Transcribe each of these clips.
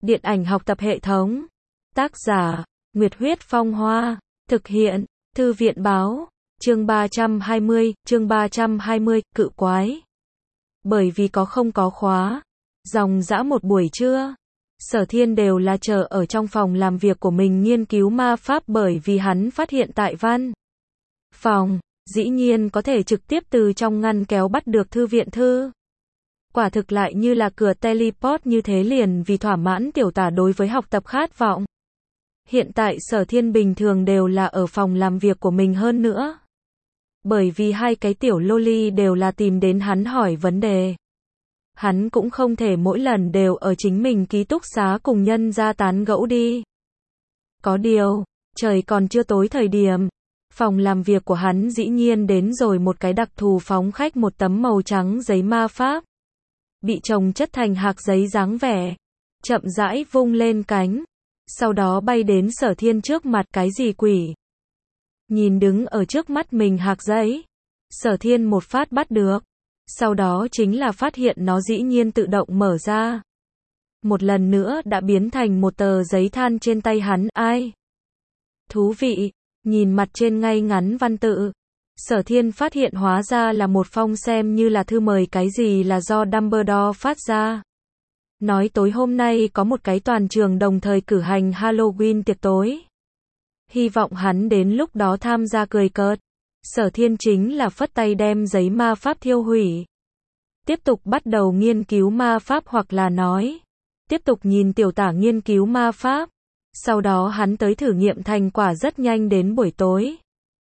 Điện ảnh học tập hệ thống. Tác giả, Nguyệt Huyết Phong Hoa. Thực hiện, Thư viện Báo. Chương 320, cự quái. Bởi vì không có khóa. Dòng dã một buổi trưa. Sở Thiên đều là chờ ở trong phòng làm việc của mình nghiên cứu ma pháp, bởi vì hắn phát hiện tại văn phòng, dĩ nhiên có thể trực tiếp từ trong ngăn kéo bắt được thư viện thư. Quả thực lại như là cửa teleport như thế, liền vì thỏa mãn tiểu tả đối với học tập khát vọng. Hiện tại Sở Thiên bình thường đều là ở phòng làm việc của mình, hơn nữa bởi vì hai cái tiểu loli đều là tìm đến hắn hỏi vấn đề. Hắn cũng không thể mỗi lần đều ở chính mình ký túc xá cùng nhân ra tán gẫu đi. Có điều, trời còn chưa tối thời điểm, phòng làm việc của hắn dĩ nhiên đến rồi một cái đặc thù phóng khách, một tấm màu trắng giấy ma pháp, bị chồng chất thành hạc giấy dáng vẻ, chậm rãi vung lên cánh, sau đó bay đến Sở Thiên trước mặt. Cái gì quỷ? Nhìn đứng ở trước mắt mình hạc giấy, Sở Thiên một phát bắt được, sau đó chính là phát hiện nó dĩ nhiên tự động mở ra. Một lần nữa đã biến thành một tờ giấy than trên tay hắn. Ai? Thú vị, nhìn mặt trên ngay ngắn văn tự, Sở Thiên phát hiện hóa ra là một phong xem như là thư mời cái gì là do Dumbledore phát ra. Nói tối hôm nay có một cái toàn trường đồng thời cử hành Halloween tiệc tối. Hy vọng hắn đến lúc đó tham gia cười cợt. Sở Thiên chính là phất tay đem giấy ma pháp thiêu hủy. Tiếp tục bắt đầu nghiên cứu ma pháp, hoặc là nói, tiếp tục nhìn tiểu tả nghiên cứu ma pháp. Sau đó hắn tới thử nghiệm thành quả. Rất nhanh đến buổi tối,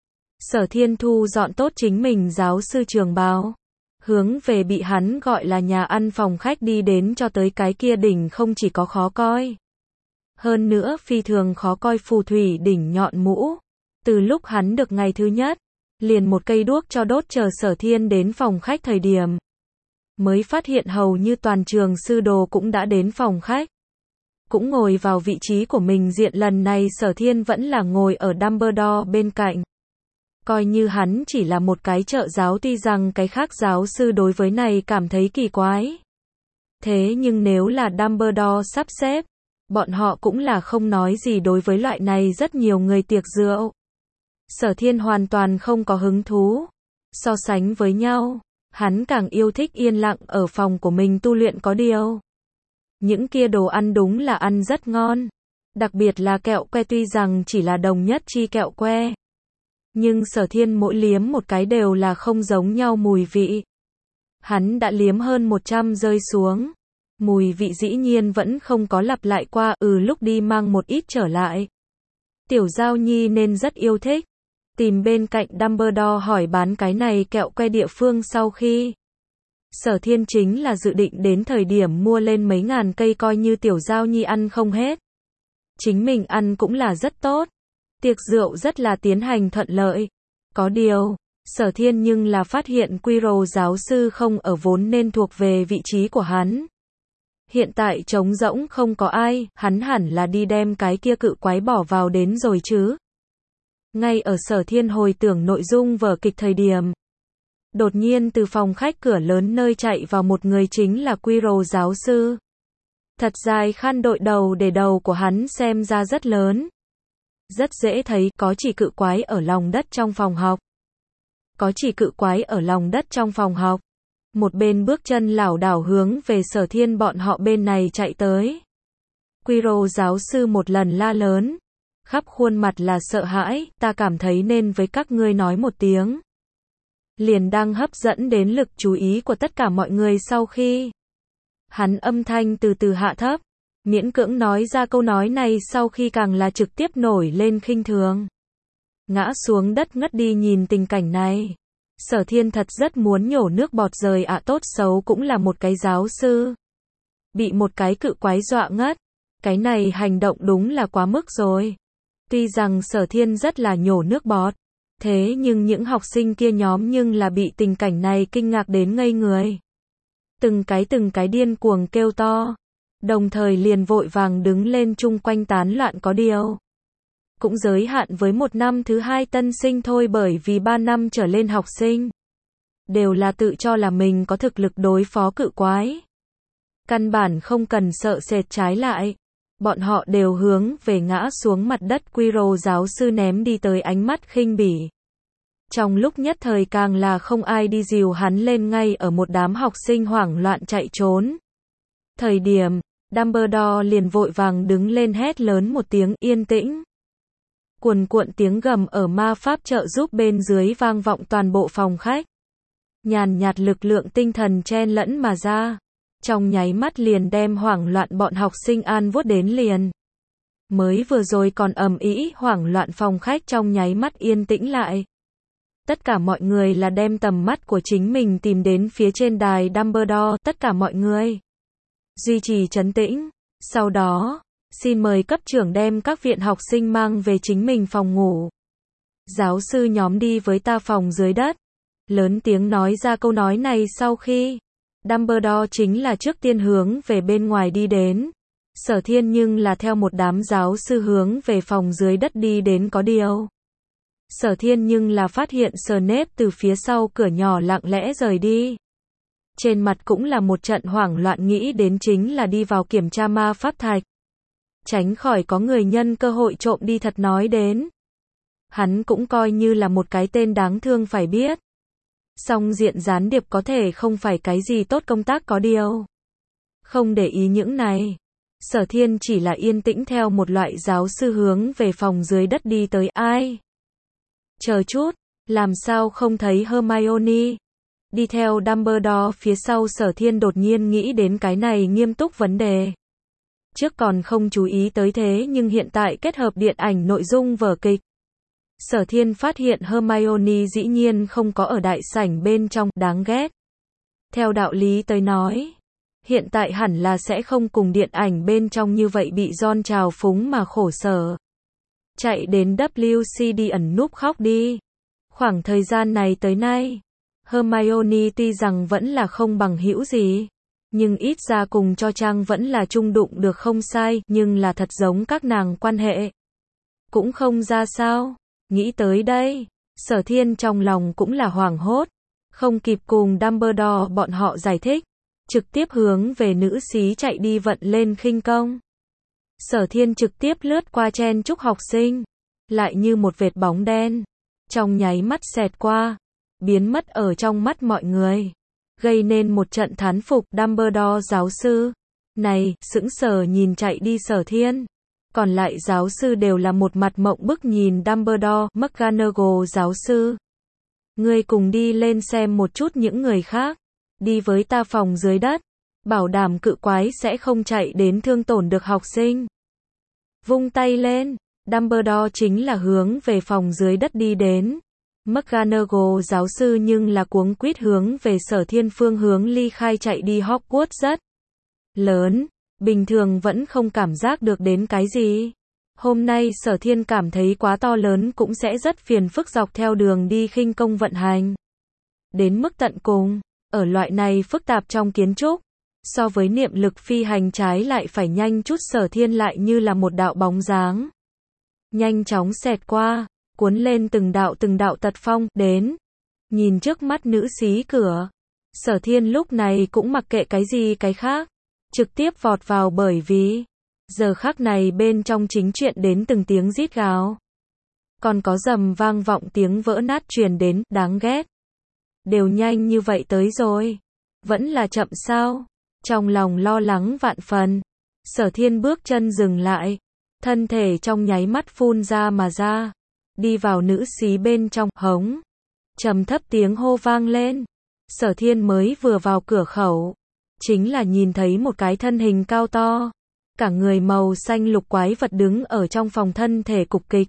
Sở Thiên thu dọn tốt chính mình giáo sư trường bào, hướng về bị hắn gọi là nhà ăn phòng khách đi đến, cho tới cái kia đỉnh không chỉ có khó coi, hơn nữa phi thường khó coi phù thủy đỉnh nhọn mũ. Từ lúc hắn được ngày thứ nhất, liền một cây đuốc cho đốt. Chờ Sở Thiên đến phòng khách thời điểm, mới phát hiện hầu như toàn trường sư đồ cũng đã đến phòng khách, cũng ngồi vào vị trí của mình. Diện lần này Sở Thiên vẫn là ngồi ở Dumbledore bên cạnh. Coi như hắn chỉ là một cái trợ giáo, tuy rằng cái khác giáo sư đối với này cảm thấy kỳ quái. Thế nhưng nếu là Dumbledore sắp xếp, bọn họ cũng là không nói gì đối với loại này rất nhiều người tiệc rượu. Sở Thiên hoàn toàn không có hứng thú. So sánh với nhau, hắn càng yêu thích yên lặng ở phòng của mình tu luyện. Có điều, những kia đồ ăn đúng là ăn rất ngon. Đặc biệt là kẹo que, tuy rằng chỉ là đồng nhất chi kẹo que, nhưng Sở Thiên mỗi liếm một cái đều là không giống nhau mùi vị. Hắn đã liếm hơn 100 rơi xuống. Mùi vị dĩ nhiên vẫn không có lặp lại qua. Lúc đi mang một ít trở lại. Tiểu Giao Nhi nên rất yêu thích. Tìm bên cạnh Dumbledore hỏi bán cái này kẹo que địa phương. Sau khi Sở Thiên chính là dự định đến thời điểm mua lên mấy ngàn cây, coi như Tiểu Giao Nhi ăn không hết, chính mình ăn cũng là rất tốt. Tiệc rượu rất là tiến hành thuận lợi. Có điều, Sở Thiên nhưng là phát hiện Quirrell giáo sư không ở, vốn nên thuộc về vị trí của hắn. Hiện tại trống rỗng không có ai, hắn hẳn là đi đem cái kia cự quái bỏ vào đến rồi chứ. Ngay ở Sở Thiên hồi tưởng nội dung vở kịch thời điểm, đột nhiên từ phòng khách cửa lớn nơi chạy vào một người, chính là Quirrell giáo sư. Thật dài khăn đội đầu, để đầu của hắn xem ra rất lớn. Rất dễ thấy, có chỉ cự quái ở lòng đất trong phòng học. Có chỉ cự quái ở lòng đất trong phòng học. Một bên bước chân lảo đảo hướng về Sở Thiên bọn họ bên này chạy tới. Quirrell giáo sư một lần la lớn, khắp khuôn mặt là sợ hãi. Ta cảm thấy nên với các ngươi nói một tiếng. Liền đang hấp dẫn đến lực chú ý của tất cả mọi người. Sau khi hắn âm thanh từ từ hạ thấp, miễn cưỡng nói ra câu nói này, sau khi càng là trực tiếp nổi lên khinh thường, ngã xuống đất ngất đi. Nhìn tình cảnh này, Sở Thiên thật rất muốn nhổ nước bọt rời ạ. Tốt xấu cũng là một cái giáo sư, bị một cái cự quái dọa ngất. Cái này hành động đúng là quá mức rồi. Tuy rằng Sở Thiên rất là nhổ nước bọt, thế nhưng những học sinh kia nhóm nhưng là bị tình cảnh này kinh ngạc đến ngây người. Từng cái điên cuồng kêu to, đồng thời liền vội vàng đứng lên chung quanh tán loạn. Có điều, cũng giới hạn với một năm thứ hai tân sinh thôi, bởi vì 3 năm trở lên học sinh đều là tự cho là mình có thực lực đối phó cự quái. Căn bản không cần sợ sệt, trái lại, bọn họ đều hướng về ngã xuống mặt đất Quirrell giáo sư ném đi tới ánh mắt khinh bỉ. Trong lúc nhất thời càng là không ai đi dìu hắn lên ngay ở một đám học sinh hoảng loạn chạy trốn. Thời điểm, Dumbledore liền vội vàng đứng lên hét lớn một tiếng yên tĩnh. Cuồn cuộn tiếng gầm ở ma pháp trợ giúp bên dưới vang vọng toàn bộ phòng khách. Nhàn nhạt lực lượng tinh thần chen lẫn mà ra. Trong nháy mắt liền đem hoảng loạn bọn học sinh an vuốt đến liền. Mới vừa rồi còn ầm ĩ hoảng loạn phòng khách trong nháy mắt yên tĩnh lại. Tất cả mọi người là đem tầm mắt của chính mình tìm đến phía trên đài Dumbledore, tất cả mọi người duy trì trấn tĩnh. Sau đó, xin mời cấp trưởng đem các viện học sinh mang về chính mình phòng ngủ. Giáo sư nhóm đi với ta phòng dưới đất. Lớn tiếng nói ra câu nói này sau khi Dumbledore chính là trước tiên hướng về bên ngoài đi đến. Sở Thiên nhưng là theo một đám giáo sư hướng về phòng dưới đất đi đến có điều. Sở Thiên nhưng là phát hiện Snape từ phía sau cửa nhỏ lặng lẽ rời đi. Trên mặt cũng là một trận hoảng loạn nghĩ đến chính là đi vào kiểm tra ma pháp thạch. Tránh khỏi có người nhân cơ hội trộm đi thật nói đến. Hắn cũng coi như là một cái tên đáng thương phải biết. Song diện gián điệp có thể không phải cái gì tốt công tác có điều. Không để ý những này. Sở Thiên chỉ là yên tĩnh theo một loại giáo sư hướng về phòng dưới đất đi tới ai. Chờ chút, làm sao không thấy Hermione? Đi theo Dumbledore phía sau Sở Thiên đột nhiên nghĩ đến cái này nghiêm túc vấn đề. Trước còn không chú ý tới thế nhưng hiện tại kết hợp điện ảnh nội dung vở kịch. Sở Thiên phát hiện Hermione dĩ nhiên không có ở đại sảnh bên trong, đáng ghét. Theo đạo lý tới nói, hiện tại hẳn là sẽ không cùng điện ảnh bên trong như vậy bị Ron trào phúng mà khổ sở. Chạy đến WCD ẩn núp khóc đi. Khoảng thời gian này tới nay, Hermione tuy rằng vẫn là không bằng hữu gì, nhưng ít ra cùng cho Trang vẫn là chung đụng được không sai, nhưng là thật giống các nàng quan hệ cũng không ra sao. Nghĩ tới đây, Sở Thiên trong lòng cũng là hoảng hốt, không kịp cùng Dumbledore bọn họ giải thích, trực tiếp hướng về nữ xí chạy đi vận lên khinh công. Sở Thiên trực tiếp lướt qua chen chúc học sinh, lại như một vệt bóng đen, trong nháy mắt xẹt qua, biến mất ở trong mắt mọi người, gây nên một trận thán phục. Dumbledore giáo sư này sững sờ nhìn chạy đi Sở Thiên. Còn lại giáo sư đều là một mặt mộng bức nhìn Dumbledore. McGonagall giáo sư, ngươi cùng đi lên xem một chút những người khác, đi với ta phòng dưới đất, bảo đảm cự quái sẽ không chạy đến thương tổn được học sinh. Vung tay lên, Dumbledore chính là hướng về phòng dưới đất đi đến. McGonagall giáo sư nhưng là cuống quýt hướng về Sở Thiên phương hướng ly khai chạy đi. Hogwarts rất lớn, bình thường vẫn không cảm giác được đến cái gì. Hôm nay Sở Thiên cảm thấy quá to lớn cũng sẽ rất phiền phức dọc theo đường đi khinh công vận hành. Đến mức tận cùng, ở loại này phức tạp trong kiến trúc, so với niệm lực phi hành trái lại phải nhanh chút. Sở Thiên lại như là một đạo bóng dáng, nhanh chóng xẹt qua, cuốn lên từng đạo tật phong, đến. Nhìn trước mắt nữ xí cửa, Sở Thiên lúc này cũng mặc kệ cái gì cái khác, trực tiếp vọt vào bởi vì giờ khắc này bên trong chính chuyện đến từng tiếng rít gào. Còn có rầm vang vọng tiếng vỡ nát truyền đến, đáng ghét. Đều nhanh như vậy tới rồi. Vẫn là chậm sao? Trong lòng lo lắng vạn phần. Sở Thiên bước chân dừng lại. Thân thể trong nháy mắt phun ra mà ra. Đi vào nữ xí bên trong, hống. Trầm thấp tiếng hô vang lên. Sở Thiên mới vừa vào cửa khẩu. Chính là nhìn thấy một cái thân hình cao to. Cả người màu xanh lục quái vật đứng ở trong phòng thân thể cục kịch.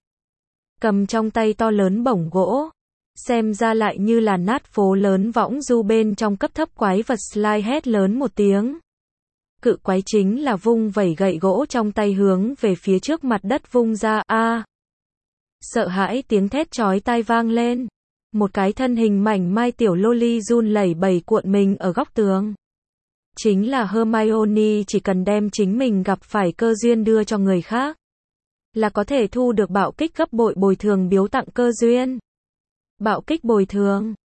Cầm trong tay to lớn bổng gỗ. Xem ra lại như là nát phố lớn võng du bên trong cấp thấp quái vật slide hét lớn một tiếng. Cự quái chính là vung vẩy gậy gỗ trong tay hướng về phía trước mặt đất vung ra. Sợ hãi tiếng thét chói tai vang lên. Một cái thân hình mảnh mai tiểu loli run lẩy bẩy cuộn mình ở góc tường. Chính là Hermione chỉ cần đem chính mình gặp phải cơ duyên đưa cho người khác, là có thể thu được bạo kích gấp bội bồi thường biếu tặng cơ duyên. Bạo kích bồi thường.